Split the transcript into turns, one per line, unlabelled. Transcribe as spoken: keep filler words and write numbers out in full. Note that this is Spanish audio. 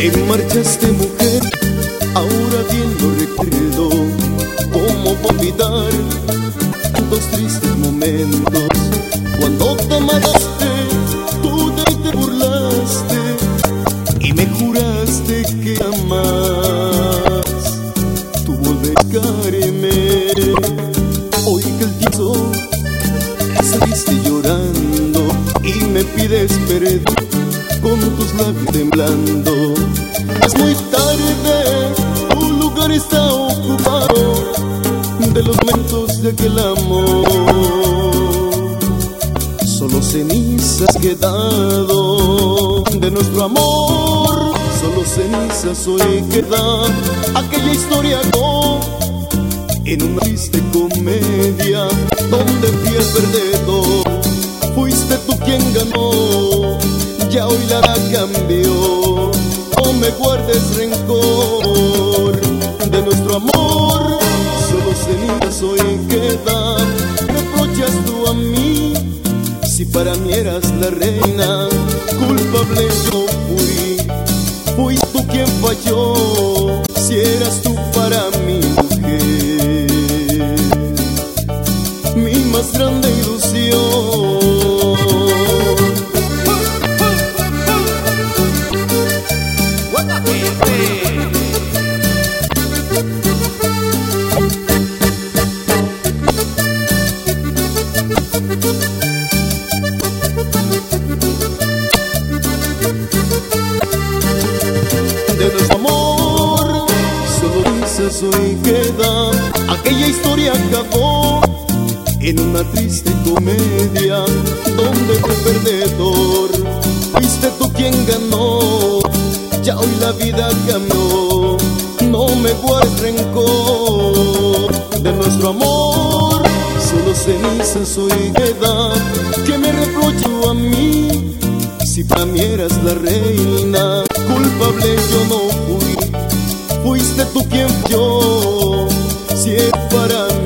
Te marchaste, mujer, ahora bien lo recuerdo. ¿Cómo olvidar tantos tristes momentos? Cuando tomaste, tú de mí te burlaste y me juraste que jamás tú volverme. Hoy que el tiempo saliste llorando y me pides perdón con tus labios temblando. Es muy tarde, tu lugar está ocupado de los momentos de aquel amor. Solo cenizas quedado de nuestro amor. Solo cenizas hoy queda aquella historia no, en una triste comedia donde fui el perdedor. Fuiste tú quien ganó, ya hoy la cambió. No me guardes rencor de nuestro amor. Solo cenizas hoy quedan. Reprochas tú a mí, si para mí eras la reina. Culpable yo fui, fui tú quien falló. Si eras tú para mi mujer, mi más grande ilusión. De nuestro amor, solo dices hoy queda aquella historia acabó en una triste comedia donde fue perdedor. Fuiste tú quien ganó, ya hoy la vida cambió. No me guardes rencor de nuestro amor. Solo cenizas hoy queda. Que me reproche a mí, si para mí eras la reina. Culpable yo no fui, fuiste tú quien yo. Si es para mí